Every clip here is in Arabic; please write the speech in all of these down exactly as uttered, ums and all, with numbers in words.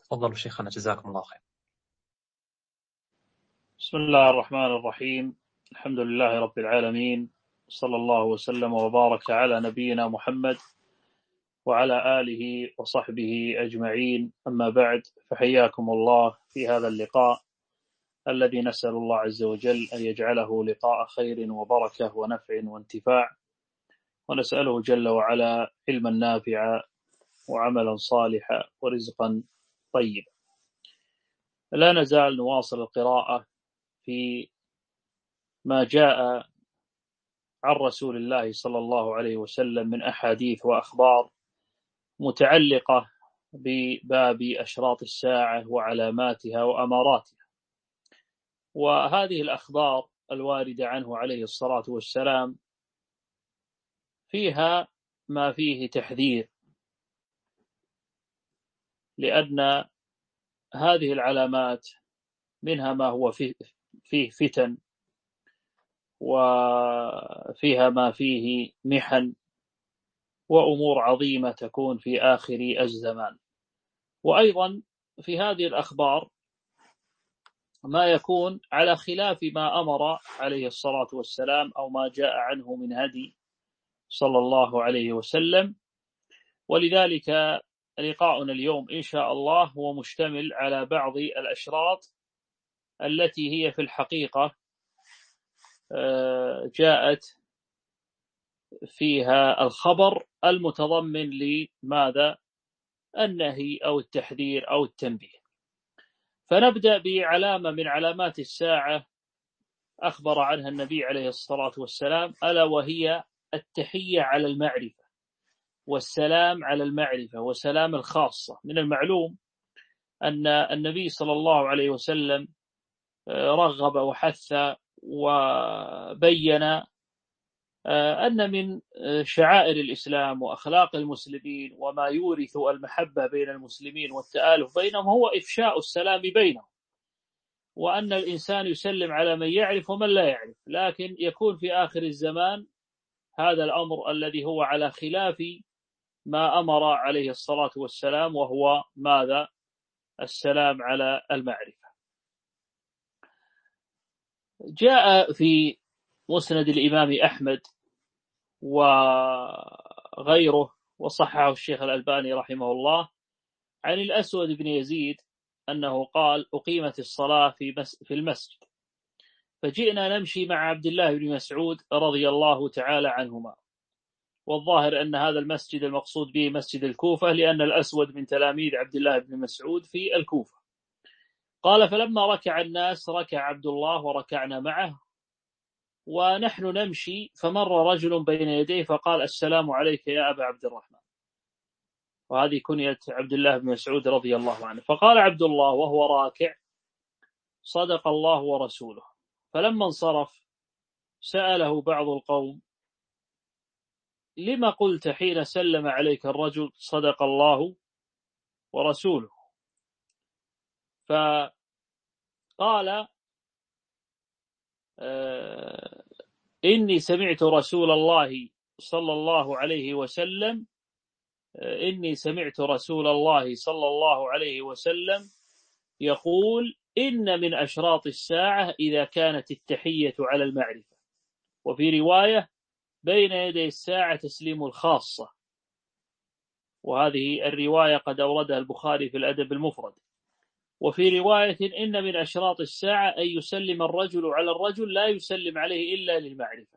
تفضلوا شيخنا جزاكم الله خير. بسم الله الرحمن الرحيم. الحمد لله رب العالمين، صلى الله وسلم وبارك على نبينا محمد وعلى آله وصحبه أجمعين، أما بعد، فحياكم الله في هذا اللقاء الذي نسأل الله عز وجل أن يجعله لقاء خير وبركة ونفع وانتفاع، ونسأله جل وعلا علما نافعا وعملا صالحا ورزقا طيبا. لا نزال نواصل القراءة في ما جاء عن رسول الله صلى الله عليه وسلم من أحاديث وأخبار متعلقة بباب أشراط الساعة وعلاماتها وأماراتها. وهذه الأخبار الواردة عنه عليه الصلاة والسلام فيها ما فيه تحذير، لأن هذه العلامات منها ما هو فيه فتن، وفيها ما فيه محن وأمور عظيمة تكون في آخر الزمان. وأيضا في هذه الأخبار ما يكون على خلاف ما أمر عليه الصلاة والسلام أو ما جاء عنه من هدي صلى الله عليه وسلم. ولذلك لقاؤنا اليوم إن شاء الله هو مشتمل على بعض الأشراط التي هي في الحقيقة جاءت فيها الخبر المتضمن لماذا؟ النهي أو التحذير أو التنبيه. فنبدأ بعلامة من علامات الساعة أخبر عنها النبي عليه الصلاة والسلام، ألا وهي التحية على المعرفة والسلام على المعرفة وسلام الخاصة. من المعلوم أن النبي صلى الله عليه وسلم رغب وحث وبين أن من شعائر الإسلام وأخلاق المسلمين وما يورث المحبة بين المسلمين والتآلف بينهم هو إفشاء السلام بينهم، وأن الإنسان يسلم على من يعرف ومن لا يعرف. لكن يكون في آخر الزمان هذا الأمر الذي هو على خلاف ما أمر عليه الصلاة والسلام، وهو ماذا؟ السلام على المعرفة. جاء في مسند الإمام أحمد وغيره وصححه الشيخ الألباني رحمه الله عن الأسود بن يزيد أنه قال: أقيمت الصلاة في المسجد فجئنا نمشي مع عبد الله بن مسعود رضي الله تعالى عنهما. والظاهر أن هذا المسجد المقصود به مسجد الكوفة، لأن الأسود من تلاميذ عبد الله بن مسعود في الكوفة. قال: فلما ركع الناس ركع عبد الله وركعنا معه، ونحن نمشي فمر رجل بين يديه فقال: السلام عليك يا أبا عبد الرحمن. وهذه كنية عبد الله بن مسعود رضي الله عنه. فقال عبد الله وهو راكع: صدق الله ورسوله. فلما انصرف سأله بعض القوم: لما قلت حين سلم عليك الرجل صدق الله ورسوله؟ فقال: آه إني سمعت رسول الله صلى الله عليه وسلم آه إني سمعت رسول الله صلى الله عليه وسلم يقول: إن من أشراط الساعة إذا كانت التحية على المعرفة. وفي رواية: بين يدي الساعة تسليم الخاصة. وهذه الرواية قد أوردها البخاري في الأدب المفرد. وفي رواية: إن من أشراط الساعة أن يسلم الرجل على الرجل لا يسلم عليه إلا للمعرفة.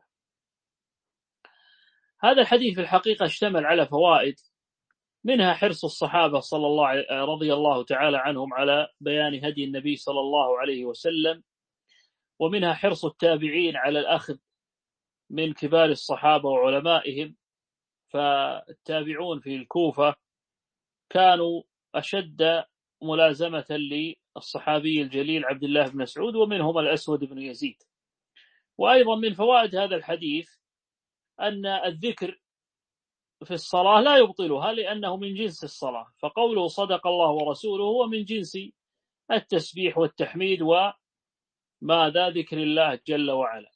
هذا الحديث في الحقيقة اشتمل على فوائد، منها حرص الصحابة صلى الله رضي الله تعالى عنهم على بيان هدي النبي صلى الله عليه وسلم، ومنها حرص التابعين على الأخذ من كبار الصحابة وعلمائهم. فالتابعون في الكوفة كانوا أشد ملازمة للصحابي الجليل عبد الله بن مسعود، ومنهم الأسود بن يزيد. وأيضا من فوائد هذا الحديث أن الذكر في الصلاة لا يبطلها، لأنه من جنس الصلاة. فقوله صدق الله ورسوله هو من جنس التسبيح والتحميد وماذا ذكر الله جل وعلا.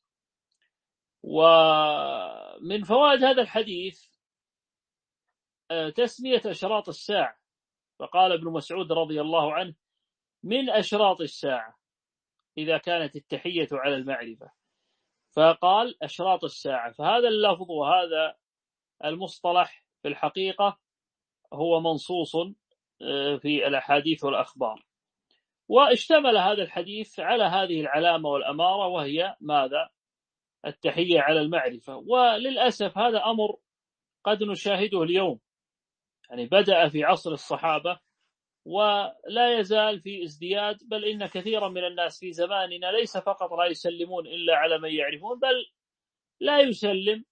ومن فوائد هذا الحديث تسمية أشراط الساعة، فقال ابن مسعود رضي الله عنه: من أشراط الساعة إذا كانت التحية على المعرفة. فقال أشراط الساعة. فهذا اللفظ وهذا المصطلح في الحقيقة هو منصوص في الأحاديث والأخبار، واشتمل هذا الحديث على هذه العلامة والأمارة، وهي ماذا؟ التحية على المعرفة. وللأسف هذا أمر قد نشاهده اليوم، يعني بدأ في عصر الصحابة ولا يزال في ازدياد، بل إن كثيرا من الناس في زماننا ليس فقط لا يسلمون إلا على من يعرفون، بل لا يسلم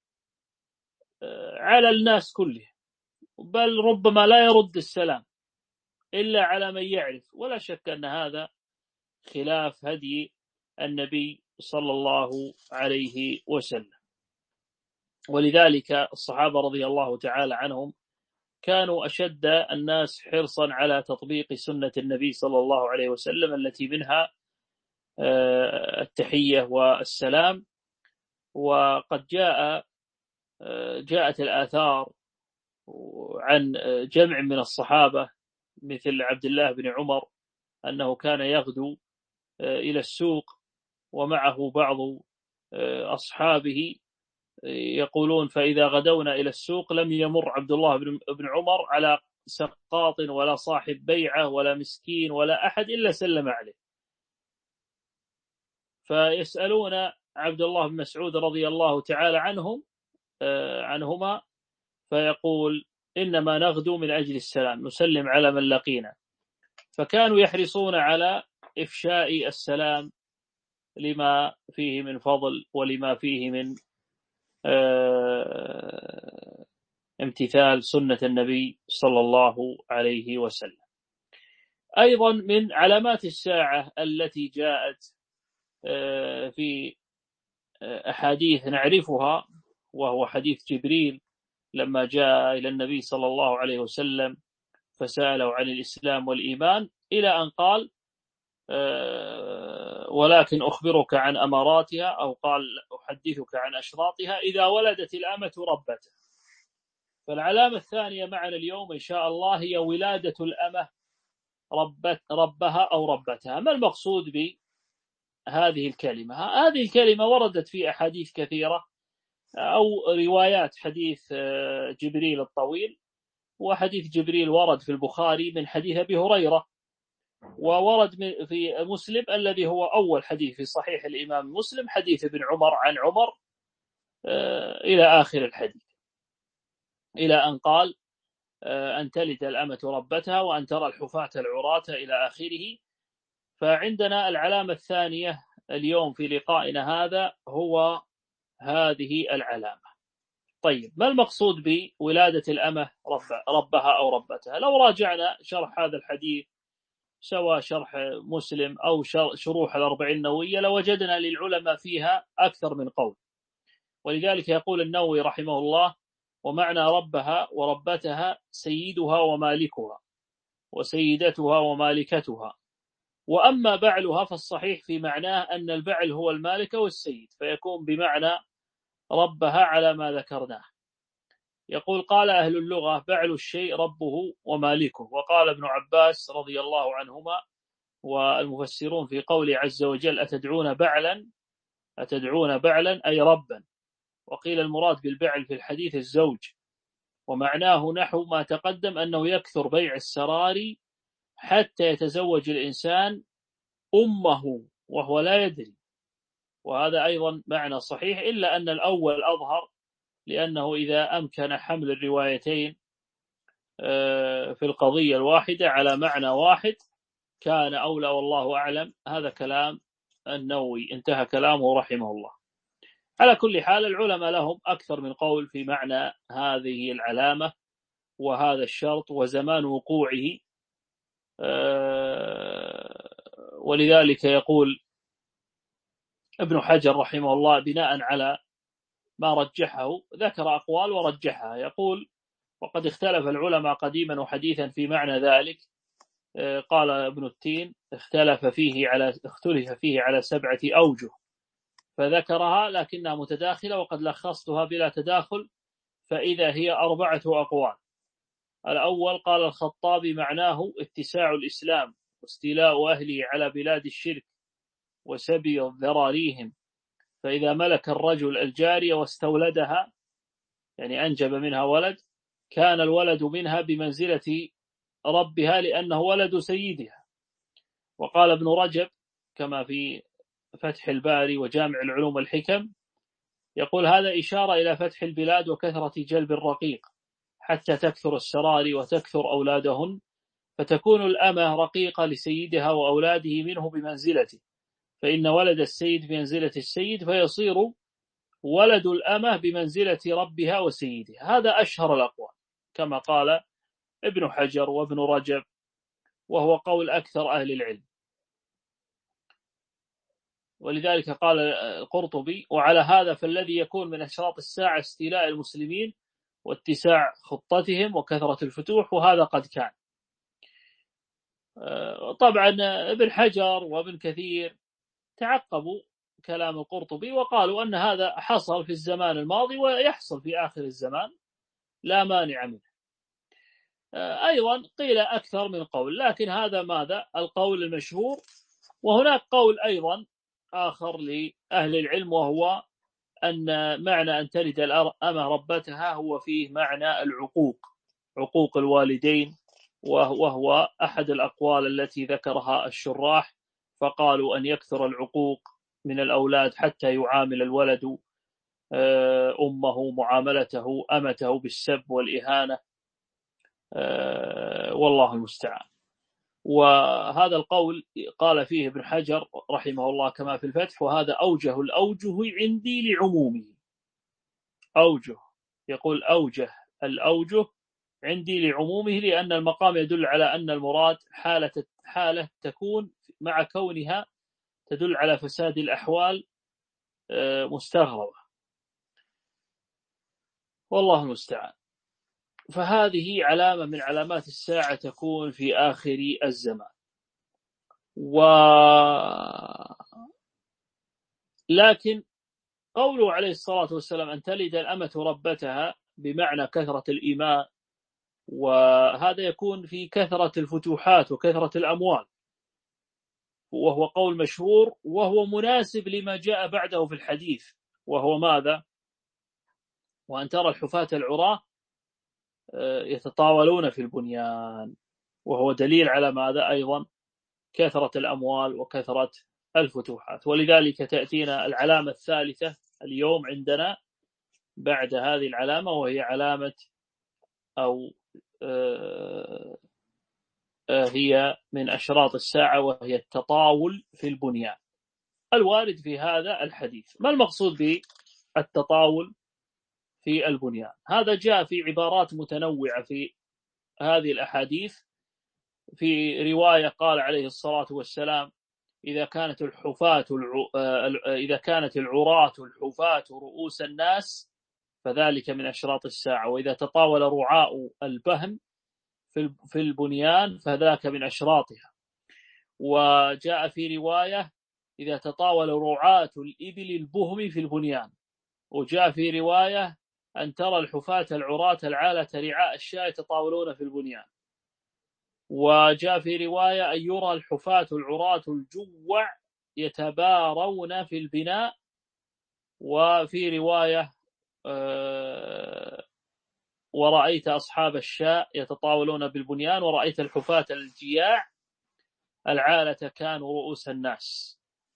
على الناس كله، بل ربما لا يرد السلام إلا على من يعرف. ولا شك أن هذا خلاف هدي النبي صلى الله عليه وسلم. ولذلك الصحابة رضي الله تعالى عنهم كانوا أشد الناس حرصا على تطبيق سنة النبي صلى الله عليه وسلم، التي منها التحية والسلام. وقد جاء جاءت الآثار عن جمع من الصحابة مثل عبد الله بن عمر أنه كان يغدو إلى السوق ومعه بعض أصحابه، يقولون: فإذا غدونا إلى السوق لم يمر عبد الله بن عمر على سقاط ولا صاحب بيعة ولا مسكين ولا أحد إلا سلم عليه. فيسألون عبد الله بن مسعود رضي الله تعالى عنهم عنهما فيقول: إنما نغدو من أجل السلام، نسلم على من لقينا. فكانوا يحرصون على إفشاء السلام لما فيه من فضل ولما فيه من امتثال سنة النبي صلى الله عليه وسلم. أيضا من علامات الساعة التي جاءت في أحاديث نعرفها، وهو حديث جبريل لما جاء إلى النبي صلى الله عليه وسلم فسأله عن الإسلام والإيمان، إلى أن قال: ولكن أخبرك عن أماراتها، أو قال: أحدثك عن أشراطها، إذا ولدت الأمة ربتها. فالعلامة الثانية معنا اليوم إن شاء الله هي ولادة الأمة ربت ربها أو ربتها. ما المقصود بهذه الكلمة؟ هذه الكلمة وردت في أحاديث كثيرة، أو روايات حديث جبريل الطويل. وحديث جبريل ورد في البخاري من حديث أبي هريرة، وورد في مسلم الذي هو أول حديث في صحيح الإمام مسلم، حديث ابن عمر عن عمر إلى آخر الحديث، إلى أن قال: أن تلد الأمة ربتها وأن ترى الحفاة العراة إلى آخره. فعندنا العلامة الثانية اليوم في لقائنا هذا هو هذه العلامة. طيب، ما المقصود بولادة الأمة ربها أو ربتها؟ لو راجعنا شرح هذا الحديث سواء شرح مسلم أو شروح الأربعين النووية لوجدنا للعلماء فيها أكثر من قول. ولذلك يقول النووي رحمه الله: ومعنى ربها وربتها سيدها ومالكها وسيدتها ومالكتها، وأما بعلها فالصحيح في معناه أن البعل هو المالك والسيد، فيكون بمعنى ربها على ما ذكرناه. يقول: قال أهل اللغة: بعل الشيء ربه ومالكه. وقال ابن عباس رضي الله عنهما والمفسرون في قوله عز وجل: أتدعون بعلا أتدعون بعلا أي ربا. وقيل المراد بالبعل في الحديث الزوج، ومعناه نحو ما تقدم أنه يكثر بيع السراري حتى يتزوج الإنسان أمه وهو لا يدري. وهذا أيضا معنى صحيح، إلا أن الأول أظهر، لأنه إذا أمكن حمل الروايتين في القضية الواحدة على معنى واحد كان أولى، والله أعلم. هذا كلام النووي، انتهى كلامه رحمه الله. على كل حال العلماء لهم أكثر من قول في معنى هذه العلامة وهذا الشرط وزمان وقوعه. ولذلك يقول ابن حجر رحمه الله بناء على ما رجحه، ذكر أقوال ورجحها. يقول: وقد اختلف العلماء قديما وحديثا في معنى ذلك. قال ابن التين: اختلف فيه على اختلف فيه على سبعة أوجه، فذكرها لكنها متداخلة، وقد لخصتها بلا تداخل، فإذا هي أربعة أقوال. الأول قال الخطابي معناه اتساع الإسلام واستيلاء أهله على بلاد الشرك وسبي ذراريهم، فإذا ملك الرجل الجارية واستولدها يعني أنجب منها ولد كان الولد منها بمنزلة ربها لأنه ولد سيدها. وقال ابن رجب كما في فتح الباري وجامع العلوم والحكم يقول هذا إشارة إلى فتح البلاد وكثرة جلب الرقيق حتى تكثر السراري وتكثر أولادهن، فتكون الأمة رقيقة لسيدها وأولاده منه بمنزلته، فإن ولد السيد بمنزلة السيد فيصير ولد الأمة بمنزلة ربها وسيدها. هذا أشهر الأقوال كما قال ابن حجر وابن رجب، وهو قول أكثر أهل العلم. ولذلك قال القرطبي وعلى هذا فالذي يكون من أشراط الساعة استيلاء المسلمين واتساع خطتهم وكثرة الفتوح، وهذا قد كان. طبعا ابن حجر وابن كثير تعقبوا كلام القرطبي وقالوا أن هذا حصل في الزمان الماضي ويحصل في آخر الزمان لا مانع منه. أيضا قيل أكثر من قول، لكن هذا ماذا القول المشهور. وهناك قول أيضا آخر لأهل العلم وهو أن معنى أن تلد الأمة ربتها هو فيه معنى العقوق، عقوق الوالدين، وهو أحد الأقوال التي ذكرها الشراح، فقالوا أن يكثر العقوق من الأولاد حتى يعامل الولد أمه معاملته أمته بالسب والإهانة، والله المستعان. وهذا القول قال فيه ابن حجر رحمه الله كما في الفتح، وهذا أوجه الأوجه عندي لعمومه. أوجه يقول أوجه الأوجه عندي لعمومه، لأن المقام يدل على أن المراد حالة حالة تكون مع كونها تدل على فساد الأحوال مستغربة، والله المستعان. فهذه علامة من علامات الساعة تكون في آخر الزمان. و لكن قوله عليه الصلاة والسلام أن تلد الأمة ربتها بمعنى كثرة الإيمان، وهذا يكون في كثرة الفتوحات وكثرة الأموال، وهو قول مشهور وهو مناسب لما جاء بعده في الحديث، وهو ماذا؟ وأن ترى الحفاة العراة يتطاولون في البنيان، وهو دليل على ماذا أيضا؟ كثرة الأموال وكثرة الفتوحات. ولذلك تأتينا العلامة الثالثة اليوم عندنا بعد هذه العلامة، وهي علامة أو هي من أشراط الساعة، وهي التطاول في البنيان الوارد في هذا الحديث. ما المقصود بالتطاول في البنيان؟ هذا جاء في عبارات متنوعة في هذه الأحاديث. في رواية قال عليه الصلاة والسلام إذا كانت الحفاة إذا كانت العراة الحفاة رؤوس الناس فذلك من أشراط الساعة، وإذا تطاول رعاء البهم في البنيان فذاك من أشراطها. وجاء في رواية إذا تطاول رعاة الإبل البهم في البنيان. وجاء في رواية أن ترى الحفاة العراة العالة رعاء الشاة يتطاولون في البنيان. وجاء في رواية أن يرى الحفاة العراة الجوع يتبارون في البناء. وفي رواية ورأيت أصحاب الشاء يتطاولون بالبنيان، ورأيت الحفاة الجياع العالة كانوا رؤوس الناس.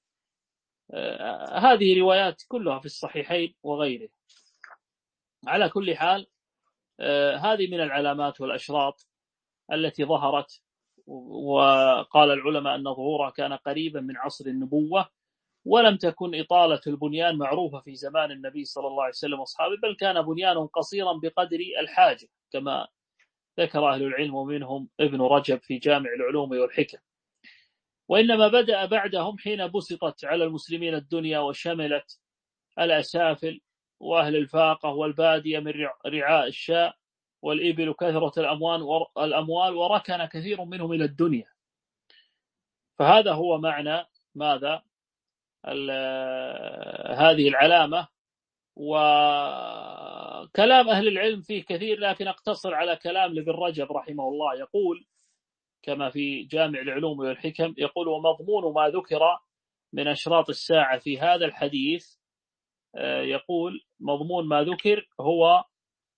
هذه روايات كلها في الصحيحين وغيره. على كل حال هذه من العلامات والأشراط التي ظهرت، وقال العلماء أن ظهورها كان قريبا من عصر النبوة، ولم تكن إطالة البنيان معروفة في زمان النبي صلى الله عليه وسلم وأصحابه، بل كان بنيان قصيرا بقدر الحاجة كما ذكر أهل العلم ومنهم ابن رجب في جامع العلوم والحكم. وإنما بدأ بعدهم حين بسطت على المسلمين الدنيا وشملت الأسافل وأهل الفاقة والبادية من رعاء الشاء والإبل كثرة الأموال الأموال وركن كثير منهم إلى الدنيا. فهذا هو معنى ماذا؟ هذه العلامة. وقال وكلام أهل العلم فيه كثير، لكن أقتصر على كلام لابن رجب رحمه الله. يقول كما في جامع العلوم والحكم، يقول: ومضمون ما ذكر من أشراط الساعة في هذا الحديث، يقول مضمون ما ذكر هو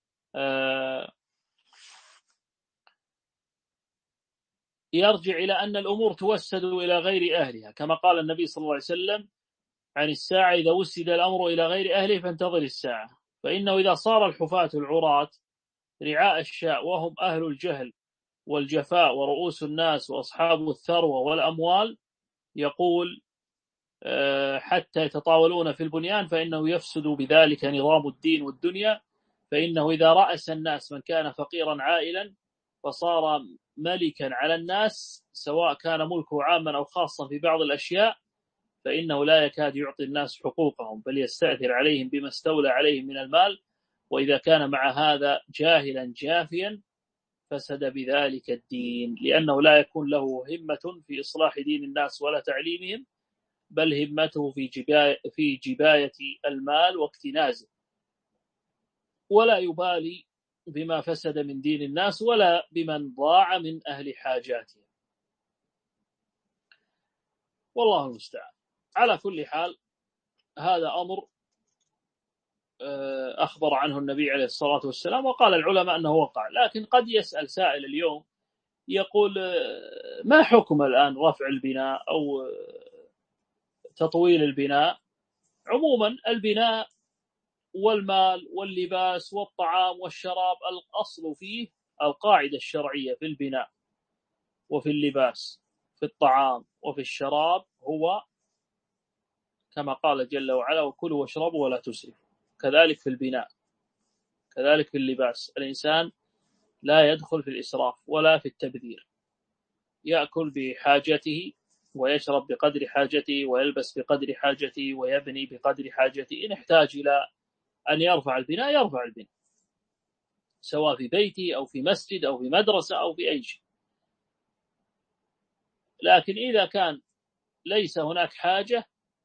يرجع إلى أن الأمور توسد إلى غير أهلها، كما قال النبي صلى الله عليه وسلم عن الساعة: إذا وسد الأمر إلى غير أهله فانتظر الساعة، فإنه إذا صار الحفاة العراة رعاء الشاء وهم أهل الجهل والجفاء ورؤوس الناس وأصحاب الثروة والأموال، يقول حتى يتطاولون في البنيان، فإنه يفسد بذلك نظام الدين والدنيا، فإنه إذا رأس الناس من كان فقيرا عائلا فصار ملكا على الناس، سواء كان ملكه عاما أو خاصا في بعض الأشياء، فإنه لا يكاد يعطي الناس حقوقهم، بل يستأثر عليهم بما استولى عليهم من المال. وإذا كان مع هذا جاهلا جافيا فسد بذلك الدين، لأنه لا يكون له همة في إصلاح دين الناس ولا تعليمهم، بل همته في جباية, في جباية المال واكتنازه، ولا يبالي بما فسد من دين الناس ولا بمن ضاع من أهل حاجاتهم. والله المستعان. على كل حال، هذا أمر أخبر عنه النبي عليه الصلاة والسلام، وقال العلماء أنه وقع. لكن قد يسأل سائل اليوم يقول: ما حكم الآن رفع البناء أو تطويل البناء؟ عموما البناء والمال واللباس والطعام والشراب الأصل فيه القاعدة الشرعية في البناء وفي اللباس في الطعام وفي الشراب هو كما قال جل وعلا: وكلوا واشربوا ولا تسرفوا. كذلك في البناء، كذلك في اللباس، الإنسان لا يدخل في الإسراف ولا في التبذير، يأكل بحاجته ويشرب بقدر حاجته ويلبس بقدر حاجته ويبني بقدر حاجته. إن احتاج إلى أن يرفع البناء يرفع البناء، سواء في بيته أو في مسجد أو في مدرسة أو في أي شيء. لكن إذا كان ليس هناك حاجة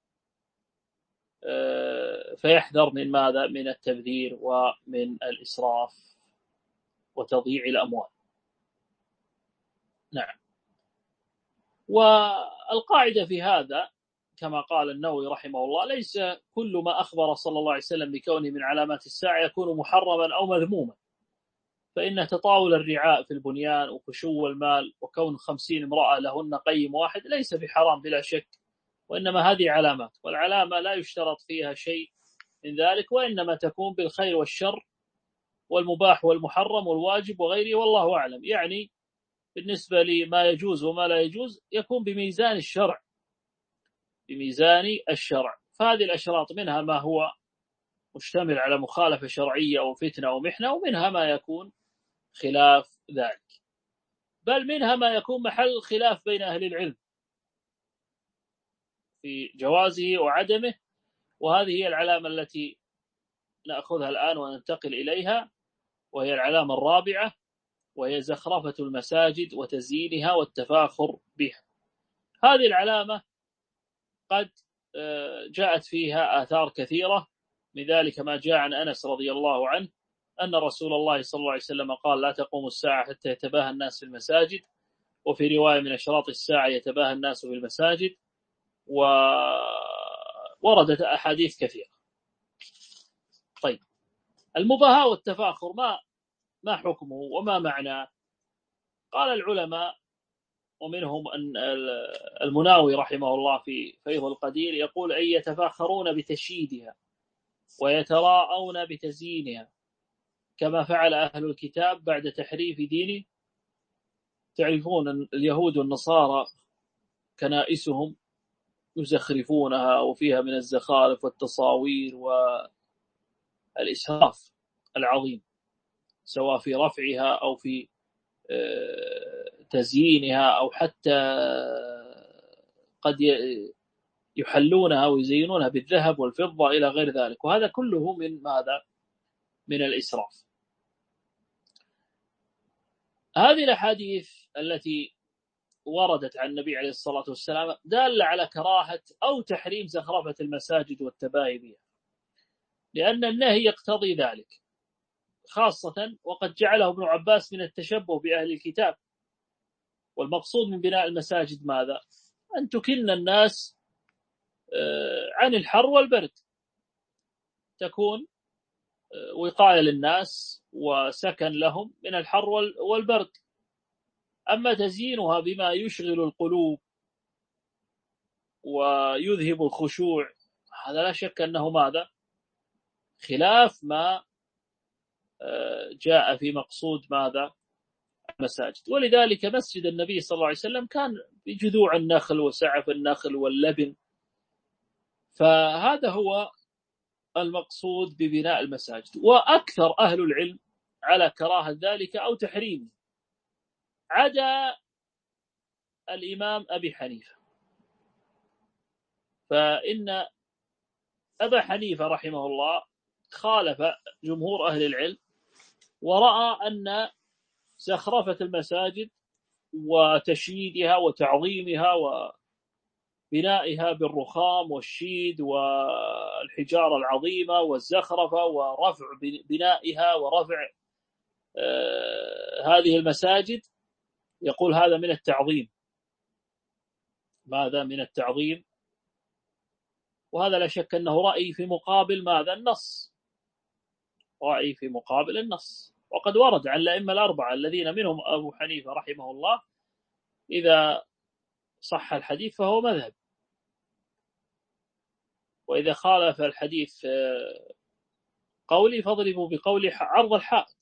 فيحذر من ماذا؟ من التبذير ومن الإسراف وتضييع الأموال. نعم. والقاعدة في هذا كما قال النووي رحمه الله: ليس كل ما أخبر صلى الله عليه وسلم بكونه من علامات الساعة يكون محرما أو مذموما، فإن تطاول الرعاء في البنيان وخشو المال وكون خمسين امرأة لهن قيم واحد ليس بحرام بلا شك، وإنما هذه علامات، والعلامة لا يشترط فيها شيء من ذلك، وإنما تكون بالخير والشر والمباح والمحرم والواجب وغيره، والله أعلم. يعني بالنسبة لما يجوز وما لا يجوز يكون بميزان الشرع، بميزان الشرع. فهذه الأشراط منها ما هو مشتمل على مخالفة شرعية أو فتنة أو محنة، ومنها ما يكون خلاف ذلك، بل منها ما يكون محل خلاف بين أهل العلم في جوازه وعدمه. وهذه هي العلامة التي نأخذها الآن وننتقل إليها، وهي العلامة الرابعة، وهي زخرفة المساجد وتزيينها والتفاخر بها. هذه العلامة قد جاءت فيها آثار كثيرة، من ذلك ما جاء عن أنس رضي الله عنه أن رسول الله صلى الله عليه وسلم قال: لا تقوم الساعة حتى يتباهى الناس في المساجد. وفي رواية: من أشراط الساعة يتباهى الناس في المساجد. ووردت أحاديث كثيرة. طيب، المباهاة والتفاخر ما ما حكمه وما معناه؟ قال العلماء، ومنهم أن المناوي رحمه الله في فيض القدير يقول: أن يتفاخرون بتشييدها ويتراءون بتزيينها، كما فعل أهل الكتاب بعد تحريف دينه. تعرفون اليهود والنصارى كنائسهم يزخرفونها وفيها من الزخارف والتصاوير والإسراف العظيم، سواء في رفعها أو في تزيينها، أو حتى قد يحلونها ويزينونها بالذهب والفضة إلى غير ذلك، وهذا كله من ماذا؟ من الإسراف. هذه الأحاديث التي وردت عن النبي عليه الصلاة والسلام دالة على كراهة أو تحريم زخرفة المساجد والتباهي بها، لأن النهي يقتضي ذلك. خاصة وقد جعله ابن عباس من التشبه بأهل الكتاب. والمقصود من بناء المساجد ماذا؟ أن تكن الناس عن الحر والبرد، تكون وقاية للناس وسكن لهم من الحر والبرد. أما تزيينها بما يشغل القلوب ويذهب الخشوع، هذا لا شك أنه ماذا؟ خلاف ما جاء في مقصود ماذا؟ المساجد. ولذلك مسجد النبي صلى الله عليه وسلم كان بجذوع النخل وسعف النخل واللبن. فهذا هو المقصود ببناء المساجد. وأكثر أهل العلم على كراهة ذلك أو تحريمه، عدا الإمام أبي حنيفة. فإن أبا حنيفة رحمه الله خالف جمهور أهل العلم، ورأى أن زخرفة المساجد وتشييدها وتعظيمها وبنائها بالرخام والشيد والحجارة العظيمة والزخرفة ورفع بنائها ورفع آه هذه المساجد، يقول هذا من التعظيم. ماذا من التعظيم؟ وهذا لا شك أنه رأي في مقابل ماذا؟ النص. رأي في مقابل النص. وقد ورد عن الأئمة الأربعة الذين منهم أبو حنيفة رحمه الله، إذا صح الحديث فهو مذهب، وإذا خالف الحديث قولي فاضربوا بقولي عرض الحائط،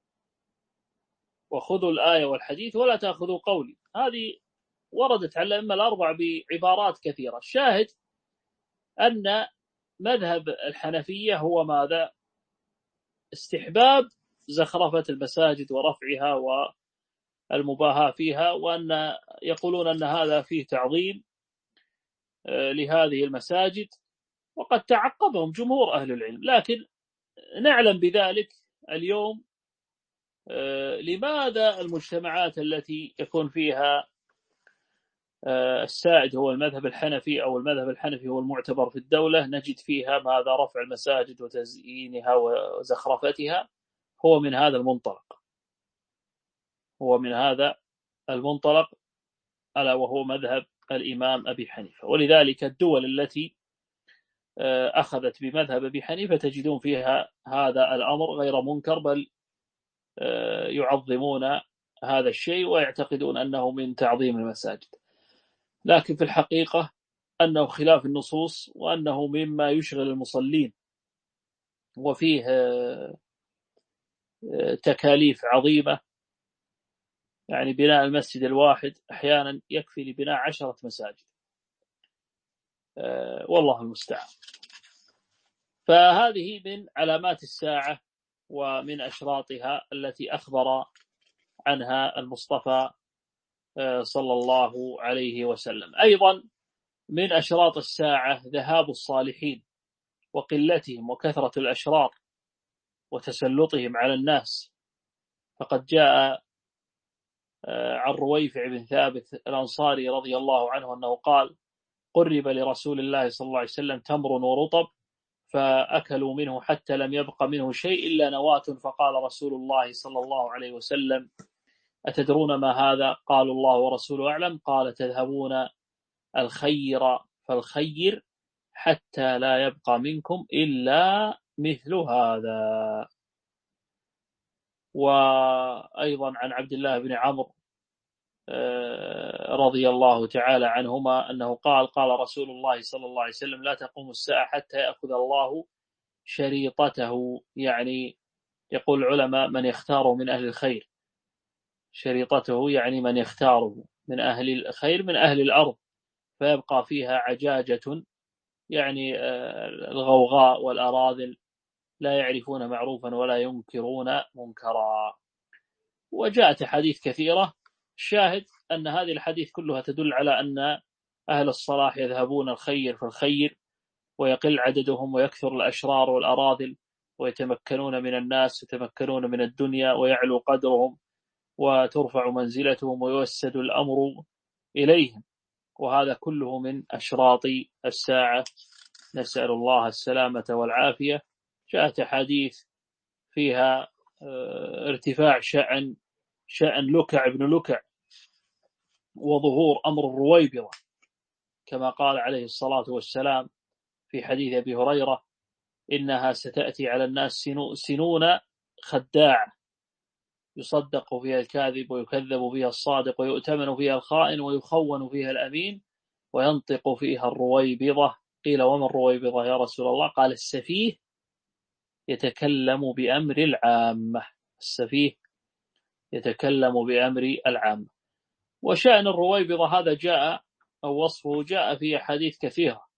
وخذوا الآية والحديث ولا تأخذوا قولي. هذه وردت على الأئمة الأربعة بعبارات كثيرة. الشاهد أن مذهب الحنفية هو ماذا؟ استحباب زخرفة المساجد ورفعها والمباهاة فيها، وأن يقولون أن هذا فيه تعظيم لهذه المساجد، وقد تعقبهم جمهور أهل العلم. لكن نعلم بذلك اليوم لماذا المجتمعات التي يكون فيها السائد هو المذهب الحنفي أو المذهب الحنفي هو المعتبر في الدولة، نجد فيها ماذا؟ رفع المساجد وتزيينها وزخرفتها. هو من هذا المنطلق، هو من هذا المنطلق ألا وهو مذهب الإمام أبي حنيفة. ولذلك الدول التي أخذت بمذهب أبي حنيفة تجدون فيها هذا الأمر غير منكر، بل يعظمون هذا الشيء ويعتقدون أنه من تعظيم المساجد. لكن في الحقيقة أنه خلاف النصوص، وأنه مما يشغل المصلين، وفيه تكاليف عظيمة. يعني بناء المسجد الواحد أحيانا يكفي لبناء عشرة مساجد، والله المستعان. فهذه من علامات الساعة ومن أشراطها التي أخبر عنها المصطفى صلى الله عليه وسلم. أيضا من أشراط الساعة ذهاب الصالحين وقلتهم وكثرة الأشرار وتسلطهم على الناس. فقد جاء عن رويفع بن ثابت الأنصاري رضي الله عنه أنه قال: قرب لرسول الله صلى الله عليه وسلم تمر ورطب فأكلوا منه حتى لم يبق منه شيء إلا نواة، فقال رسول الله صلى الله عليه وسلم: أتدرون ما هذا؟ قالوا الله ورسوله أعلم. قال: تذهبون الخير فالخير حتى لا يبقى منكم إلا مثل هذا. وأيضا عن عبد الله بن عمرو رضي الله تعالى عنهما أنه قال: قال رسول الله صلى الله عليه وسلم: لا تقوم الساعة حتى يأخذ الله شريطته. يعني يقول العلماء من يختاره من أهل الخير، شريطته يعني من يختاره من أهل الخير من أهل الأرض، فيبقى فيها عجاجة، يعني الغوغاء والأراذل، لا يعرفون معروفا ولا ينكرون منكرا. وجاءت حديث كثيرة. الشاهد أن هذه الحديث كلها تدل على أن أهل الصلاح يذهبون الخير فالخير، ويقل عددهم ويكثر الأشرار والأراذل، ويتمكنون من الناس، يتمكنون من الدنيا، ويعلو قدرهم وترفع منزلتهم ويوسد الأمر إليهم. وهذا كله من أشراط الساعة، نسأل الله السلامة والعافية. جاءت حديث فيها ارتفاع شأن شأن لكع ابن لكع وظهور أمر الرويبضة كما قال عليه الصلاة والسلام في حديث أبي هريرة: إنها ستأتي على الناس سنون خداعة يصدق فيها الكاذب ويكذب فيها الصادق ويؤتمن فيها الخائن ويخون فيها الأمين وينطق فيها الرويبضة. قيل وما الرويبضة يا رسول الله؟ قال السفيه يتكلم بأمر العامة. السفيه يتكلم بأمر العامة. وشأن الرويبضة هذا جاء أو وصفه جاء في أحاديث كثيرة،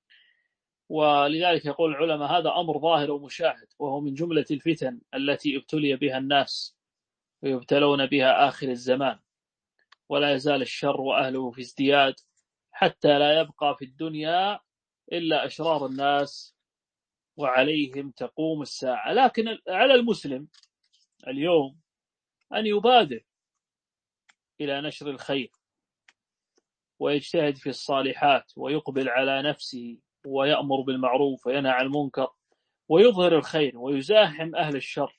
ولذلك يقول العلماء هذا أمر ظاهر ومشاهد، وهو من جملة الفتن التي ابتلي بها الناس ويبتلون بها آخر الزمان، ولا يزال الشر وأهله في ازدياد حتى لا يبقى في الدنيا إلا أشرار الناس وعليهم تقوم الساعة. لكن على المسلم اليوم أن يبادر إلى نشر الخير ويجتهد في الصالحات ويقبل على نفسه ويأمر بالمعروف وينهى عن المنكر ويظهر الخير ويزاحم أهل الشر.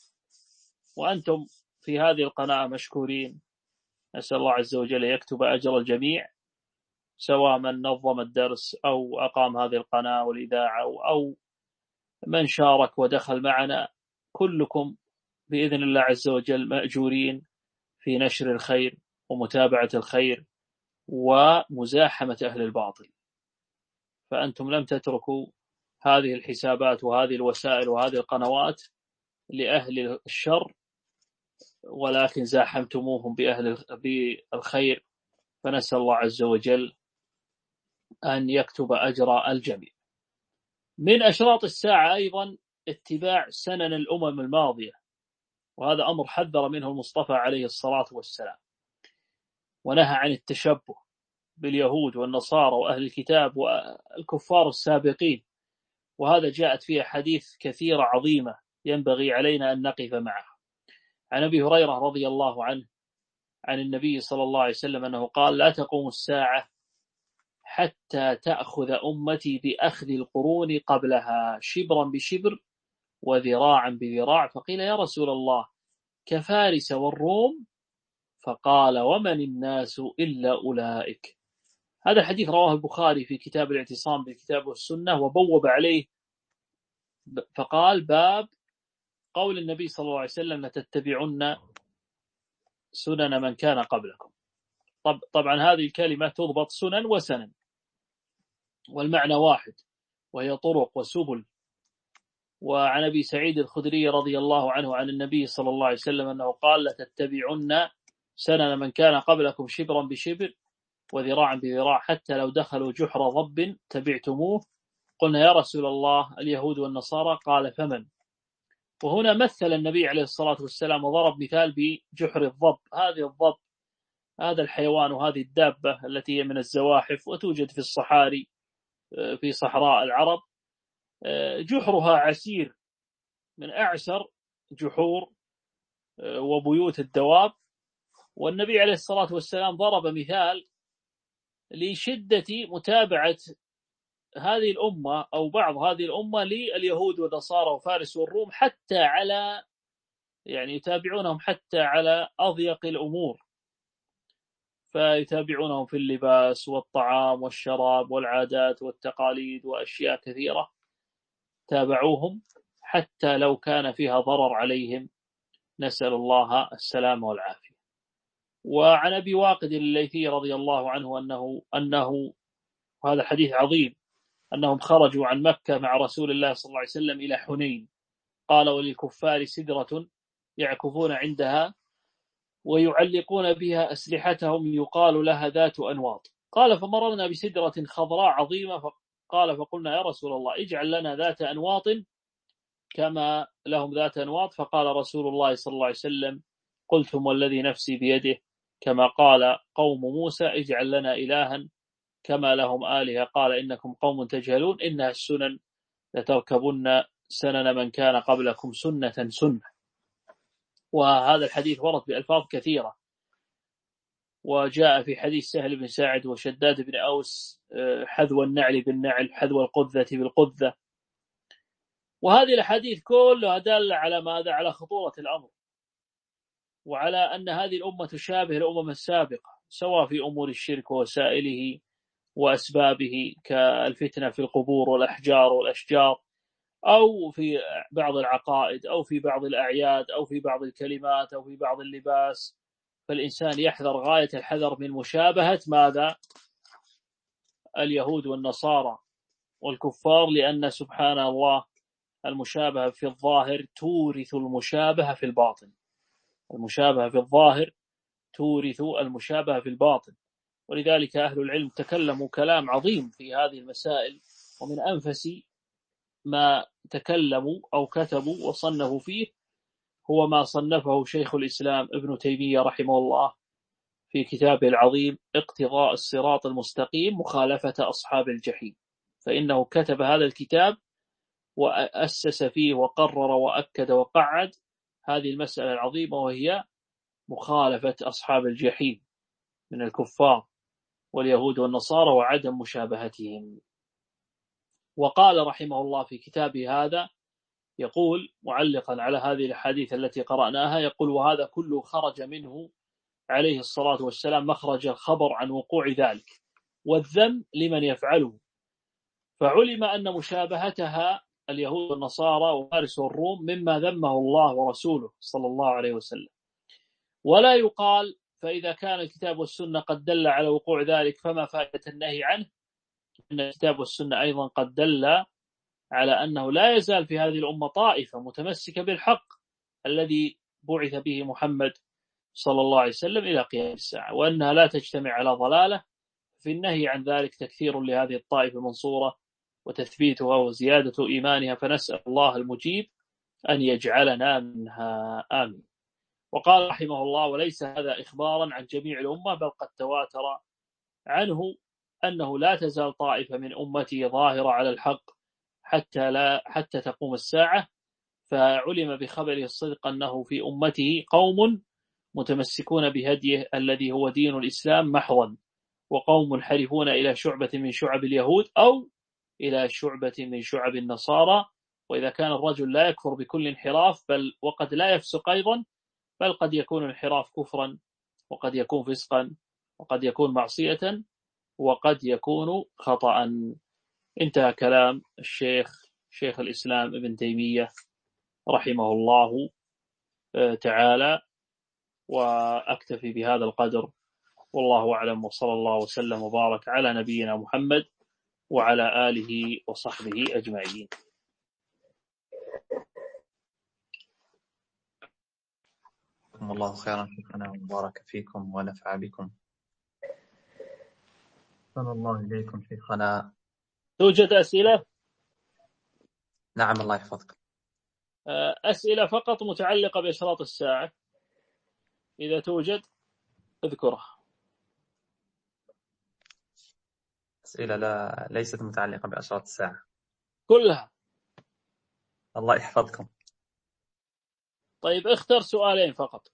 وأنتم في هذه القناة مشكورين، نسأل الله عز وجل يكتب أجر الجميع، سواء من نظم الدرس أو أقام هذه القناة والإذاعة أو من شارك ودخل معنا. كلكم بإذن الله عز وجل مأجورين في نشر الخير ومتابعة الخير ومزاحمة أهل الباطل. فأنتم لم تتركوا هذه الحسابات وهذه الوسائل وهذه القنوات لأهل الشر، ولكن زاحمتموهم بأهل بالخير، فنسأل الله عز وجل أن يكتب أجر الجميع. من أشراط الساعة أيضا اتباع سنن الأمم الماضية، وهذا أمر حذر منه المصطفى عليه الصلاة والسلام، ونهى عن التشبه باليهود والنصارى وأهل الكتاب والكفار السابقين، وهذا جاءت فيه حديث كثيرة عظيمة ينبغي علينا أن نقف معها. عن أبي هريرة رضي الله عنه عن النبي صلى الله عليه وسلم أنه قال: لا تقوم الساعة حتى تأخذ أمتي بأخذ القرون قبلها شبرا بشبر وذراعا بذراع. فقيل: يا رسول الله كفارس والروم؟ فقال: ومن الناس إلا أولئك. هذا الحديث رواه البخاري في كتاب الاعتصام بالكتاب والسنة، وبوب عليه فقال: باب قول النبي صلى الله عليه وسلم: لتتبعن سنن من كان قبلكم. طب طبعا هذه الكلمة تضبط سنن وسنن، والمعنى واحد، وهي طرق وسبل. وعن أبي سعيد الخدري رضي الله عنه عن النبي صلى الله عليه وسلم أنه قال: لتتبعن سنن من كان قبلكم شبرا بشبر وذراعا بذراع حتى لو دخلوا جحر ضب تبعتموه. قلنا: يا رسول الله اليهود والنصارى؟ قال: فمن؟ وهنا مثل النبي عليه الصلاة والسلام وضرب مثال بجحر الضب. هذه الضب هذا الحيوان وهذه الدابة التي هي من الزواحف وتوجد في الصحاري في صحراء العرب، جحرها عسير من أعسر جحور وبيوت الدواب. والنبي عليه الصلاة والسلام ضرب مثال لشدة متابعة هذه الأمة أو بعض هذه الأمة لليهود والنصارى وفارس والروم، حتى على يعني يتابعونهم حتى على أضيق الأمور، فيتابعونهم في اللباس والطعام والشراب والعادات والتقاليد وأشياء كثيرة، تابعوهم حتى لو كان فيها ضرر عليهم، نسأل الله السلامة والعافية. وعن أبي واقد الليثي رضي الله عنه أنه أنه وهذا حديث عظيم، أنهم خرجوا عن مكة مع رسول الله صلى الله عليه وسلم إلى حنين. قال: وللكفار سدرة يعكفون عندها ويعلقون بها أسلحتهم يقال لها ذات أنواط. قال: فمررنا بسدرة خضراء عظيمة، قال: فقلنا: يا رسول الله اجعل لنا ذات أنواط كما لهم ذات أنواط. فقال رسول الله صلى الله عليه وسلم: قلتم والذي نفسي بيده، كما قال قوم موسى: اجعل لنا إلها كما لهم آلهة. قال: إنكم قوم تجهلون، إنها السنن لتركبن سنن من كان قبلكم سنة سنة. وهذا الحديث ورد بألفاظ كثيرة، وجاء في حديث سهل بن ساعد وشداد بن أوس: حذو النعل بالنعل، حذو القذة بالقذة. وهذه الحديث كلها دل على ماذا؟ على خطورة الأمر، وعلى أن هذه الأمة تشابه الأمم السابقة، سواء في أمور الشرك ووسائله وأسبابه كالفتنة في القبور والأحجار والأشجار، أو في بعض العقائد، أو في بعض الأعياد، أو في بعض الكلمات، أو في بعض اللباس. فالإنسان يحذر غاية الحذر من مشابهة ماذا؟ اليهود والنصارى والكفار، لأن سبحان الله المشابهة في الظاهر تورث المشابهة في الباطن. المشابهة في الظاهر تورث المشابهة في الباطن. ولذلك أهل العلم تكلموا كلام عظيم في هذه المسائل، ومن أنفس ما تكلموا أو كتبوا وصنفوا فيه هو ما صنفه شيخ الإسلام ابن تيمية رحمه الله في كتابه العظيم اقتضاء الصراط المستقيم مخالفة أصحاب الجحيم. فإنه كتب هذا الكتاب وأسس فيه وقرر وأكد وقعد هذه المسألة العظيمة، وهي مخالفة أصحاب الجحيم من الكفار واليهود والنصارى وعدم مشابهتهم. وقال رحمه الله في كتابه هذا، يقول معلقا على هذه الحديث التي قرأناها، يقول: وهذا كله خرج منه عليه الصلاة والسلام مخرج الخبر عن وقوع ذلك والذم لمن يفعله، فعلم أن مشابهتها اليهود والنصارى وفارس والروم مما ذمه الله ورسوله صلى الله عليه وسلم. ولا يقال فإذا كان الكتاب والسنة قد دل على وقوع ذلك فما فائدة النهي عنه، إن الكتاب والسنة أيضا قد دل على أنه لا يزال في هذه الأمة طائفة متمسكة بالحق الذي بعث به محمد صلى الله عليه وسلم إلى قيام الساعة، وأنها لا تجتمع على ضلالة. في النهي عن ذلك تكثير لهذه الطائفة المنصورة وتثبيتها وزيادة إيمانها، فنسأل الله المجيب أن يجعلنا منها، آمين. وقال رحمه الله: وليس هذا إخبارا عن جميع الأمة، بل قد تواتر عنه أنه لا تزال طائفة من أمتي ظاهرة على الحق حتى, لا حتى تقوم الساعة. فعلم بخبره الصدق أنه في أمته قوم متمسكون بهديه الذي هو دين الإسلام محضا، وقوم منحرفون إلى شعبة من شعب اليهود أو إلى شعبة من شعب النصارى. وإذا كان الرجل لا يكفر بكل انحراف، بل وقد لا يفسق أيضا، بل قد يكون الانحراف كفرا، وقد يكون فسقا، وقد يكون معصية، وقد يكون خطأ. انتهى كلام الشيخ شيخ الإسلام ابن تيمية رحمه الله تعالى، وأكتفي بهذا القدر، والله أعلم، وصلى الله وسلم وبارك على نبينا محمد وعلى آله وصحبه أجمعين. الله خيرا شكرا وبارك فيكم ونفع بكم. صلى الله إليكم شيخنا. توجد أسئلة؟ نعم الله يحفظك. أسئلة فقط متعلقة بأشراط الساعة، إذا توجد اذكرها. أسئلة لا ليست متعلقة بأشراط الساعة كلها. الله يحفظكم. طيب اختر سؤالين فقط.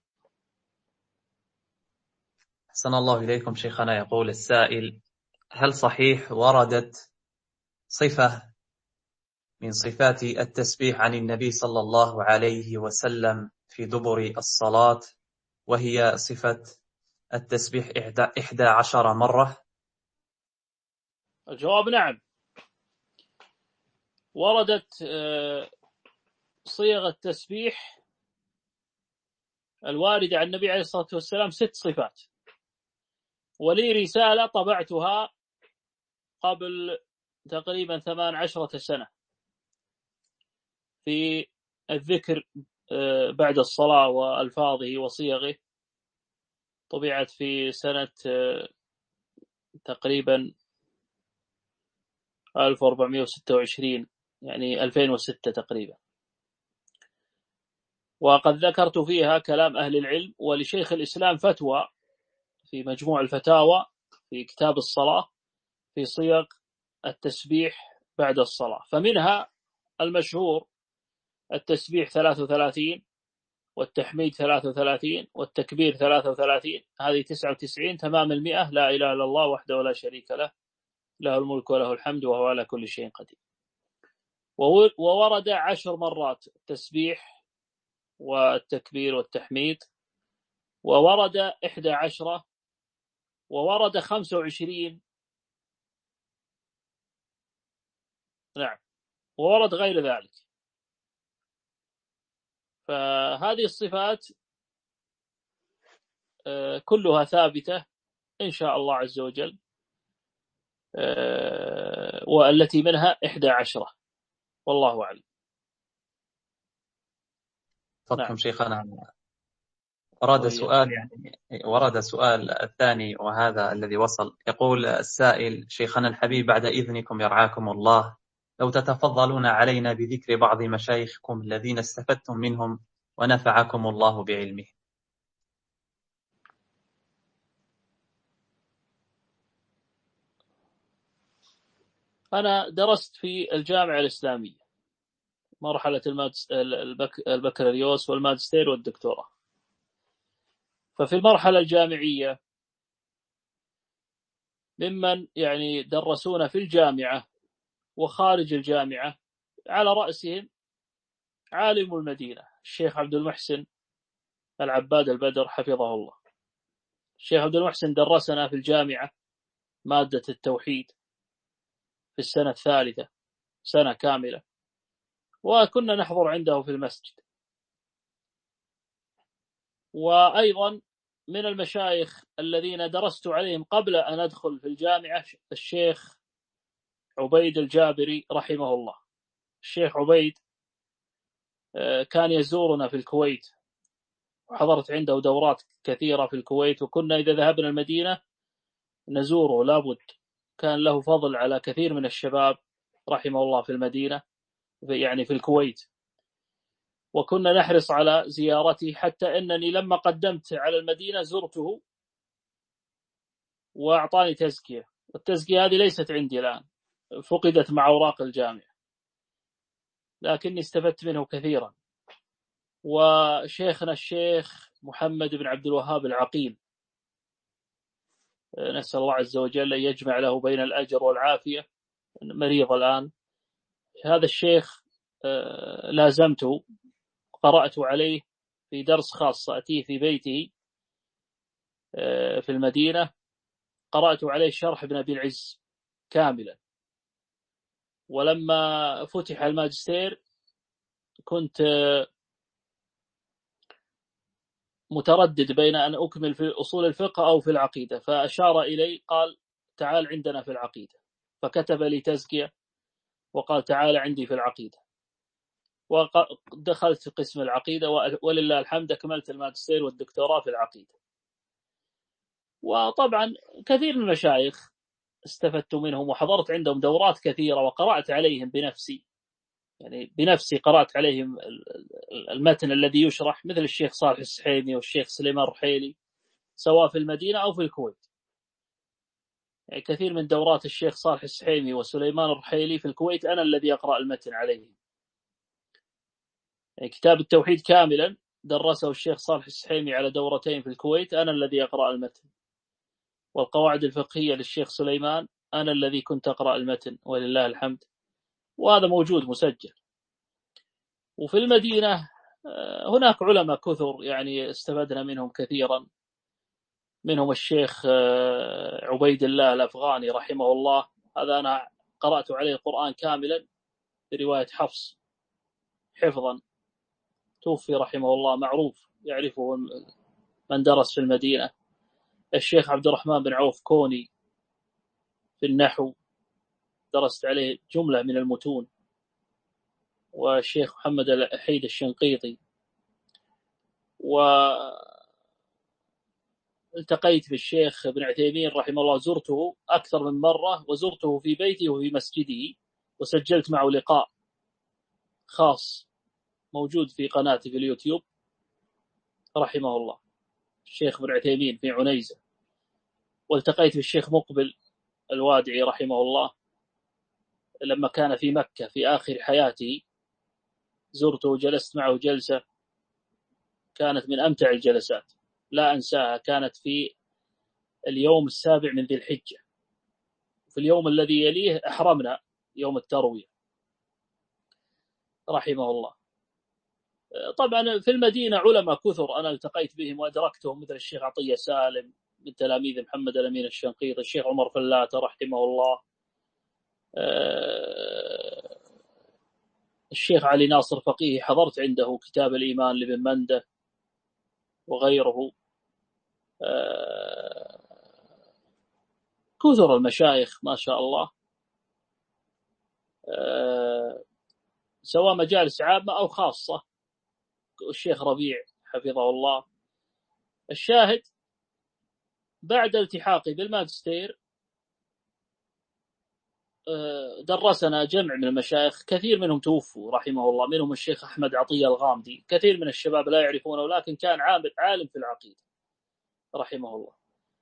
أحسن الله إليكم شيخنا. يقول السائل: هل صحيح وردت صفة من صفات التسبيح عن النبي صلى الله عليه وسلم في دبر الصلاة، وهي صفة التسبيح إحدى عشر مرة؟ الجواب نعم. وردت صيغ التسبيح الواردة عن النبي عليه الصلاة والسلام ست صفات، ولي رسالة طبعتها قبل تقريبا ثمان عشرة سنة في الذكر بعد الصلاة وألفاظه وصيغه، طبعت في سنة تقريبا ألف وأربعمائة وستة وعشرين، يعني ألفين وستة تقريبا. وقد ذكرت فيها كلام أهل العلم، ولشيخ الإسلام فتوى في مجموع الفتاوى في كتاب الصلاة في صيغ التسبيح بعد الصلاة. فمنها المشهور التسبيح ثلاثة وثلاثين، والتحميد ثلاثة وثلاثين، والتكبير ثلاثة وثلاثين، هذه تسعة وتسعين تمام المئة. لا إله إلا الله وحده لا شريك له، له الملك وله الحمد وهو على كل شيء قدير. وورد عشر مرات التسبيح والتكبير والتحميد، وورد إحدى عشرة، وورد خمسة وعشرين، نعم، وورد غير ذلك. فهذه الصفات كلها ثابتة إن شاء الله عز وجل، والتي منها إحدى عشرة، والله أعلم. فضلكم نعم. شيخنا. ورد وهي. سؤال يعني ورد سؤال الثاني، وهذا الذي وصل. يقول السائل: شيخنا الحبيب، بعد إذنكم يرعاكم الله، لو تتفضلون علينا بذكر بعض مشايخكم الذين استفدتم منهم ونفعكم الله بعلمه. أنا درست في الجامعة الإسلامية مرحلة البكالوريوس والماجستير والدكتوراه. ففي المرحلة الجامعية ممن يعني درسونا في الجامعة وخارج الجامعة، على رأسهم عالم المدينة الشيخ عبد المحسن العباد البدر حفظه الله. الشيخ عبد المحسن درسنا في الجامعة مادة التوحيد في السنة الثالثة، سنة كاملة، وكنا نحضر عنده في المسجد. وأيضا من المشايخ الذين درست عليهم قبل أن أدخل في الجامعة الشيخ عبيد الجابري رحمه الله. الشيخ عبيد كان يزورنا في الكويت، وحضرت عنده دورات كثيرة في الكويت، وكنا إذا ذهبنا المدينة نزوره لابد. كان له فضل على كثير من الشباب رحمه الله في المدينة، يعني في الكويت، وكنا نحرص على زيارته، حتى أنني لما قدمت على المدينة زرته وأعطاني تزكية، والتزكية هذه ليست عندي الآن، فقدت مع أوراق الجامعة، لكني استفدت منه كثيرا. وشيخنا الشيخ محمد بن عبد الوهاب العقيل، نسأل الله عز وجل أن يجمع له بين الأجر والعافية، مريض الآن. هذا الشيخ لازمته، قرأت عليه في درس خاص أتيه في بيته في المدينة، قرأت عليه شرح ابن أبي العز كاملا. ولما فتح الماجستير كنت متردد بين أن أكمل في أصول الفقه أو في العقيدة، فأشار إلي قال: تعال عندنا في العقيدة، فكتب لي تزكية وقال: تعال عندي في العقيدة، ودخلت قسم العقيدة، ولله الحمد أكملت الماجستير والدكتوراه في العقيدة. وطبعا كثير من المشايخ استفدت منهم، وحضرت عندهم دورات كثيرة، وقرأت عليهم بنفسي، يعني بنفسي قرأت عليهم المتن الذي يشرح، مثل الشيخ صالح السحيمي والشيخ سليمان الرحيلي، سواء في المدينة أو في الكويت. يعني كثير من دورات الشيخ صالح السحيمي وسليمان الرحيلي في الكويت أنا الذي أقرأ المتن عليهم. يعني كتاب التوحيد كاملا درسه الشيخ صالح السحيمي على دورتين في الكويت، أنا الذي أقرأ المتن. والقواعد الفقهية للشيخ سليمان أنا الذي كنت أقرأ المتن، ولله الحمد، وهذا موجود مسجل. وفي المدينة هناك علماء كثر يعني استفدنا منهم كثيرا، منهم الشيخ عبيد الله الأفغاني رحمه الله، هذا أنا قرأت عليه القرآن كاملا برواية حفص حفظا، توفي رحمه الله، معروف يعرفه من درس في المدينة. الشيخ عبد الرحمن بن عوف كوني في النحو، درست عليه جملة من المتون. والشيخ محمد الحيد الشنقيطي. والتقيت بالشيخ ابن عثيمين رحمه الله، زرته أكثر من مرة، وزرته في بيته وفي مسجده، وسجلت معه لقاء خاص موجود في قناتي في اليوتيوب رحمه الله، الشيخ ابن عثيمين في عنيزة. والتقيت بالشيخ مقبل الوادعي رحمه الله لما كان في مكة في آخر حياته، زرته وجلست معه جلسة كانت من أمتع الجلسات، لا أنساها. كانت في اليوم السابع من ذي الحجة، في اليوم الذي يليه أحرمنا يوم التروية. رحمه الله. طبعا في المدينة علماء كثر أنا التقيت بهم وأدركتهم، مثل الشيخ عطية سالم من تلاميذ محمد الأمين الشنقيطي، الشيخ عمر فلاتة رحمه الله، الشيخ علي ناصر فقيه حضرت عنده كتاب الإيمان لابن منده وغيره. كثر المشايخ ما شاء الله، سواء مجالس عامة أو خاصة، الشيخ ربيع حفظه الله. الشاهد بعد التحاقي بالماجستير درسنا جمع من المشايخ، كثير منهم توفوا رحمه الله، منهم الشيخ أحمد عطية الغامدي، كثير من الشباب لا يعرفونه، ولكن كان عالم في العقيدة رحمه الله.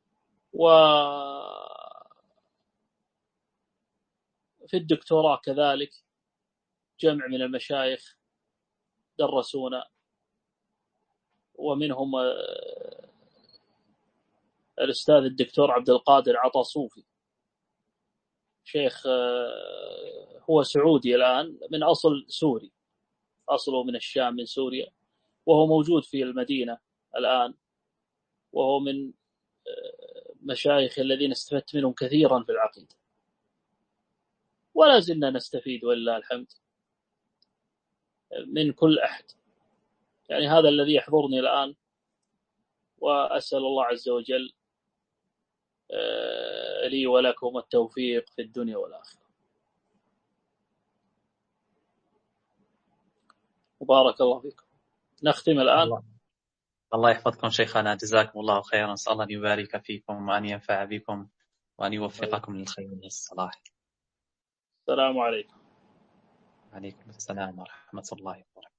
وفي الدكتوراه كذلك جمع من المشايخ درسونا، ومنهم الأستاذ الدكتور عبد القادر عطا صوفي، شيخ هو سعودي الآن من أصل سوري، أصله من الشام من سوريا، وهو موجود في المدينة الآن، وهو من مشايخ الذين استفدت منهم كثيرا في العقيدة، ولا زلنا نستفيد ولله الحمد من كل أحد. يعني هذا الذي يحضرني الآن، وأسأل الله عز وجل لي ولكم التوفيق في الدنيا والآخرة. وبارك الله فيكم. نختم الآن. الله, الله يحفظكم شيخنا، جزاكم الله خيرا، نسأل الله أن يبارك فيكم وأن ينفع بكم وأن يوفقكم للخير والصلاح. السلام عليكم. عليكم السلام ورحمة الله وبركاته.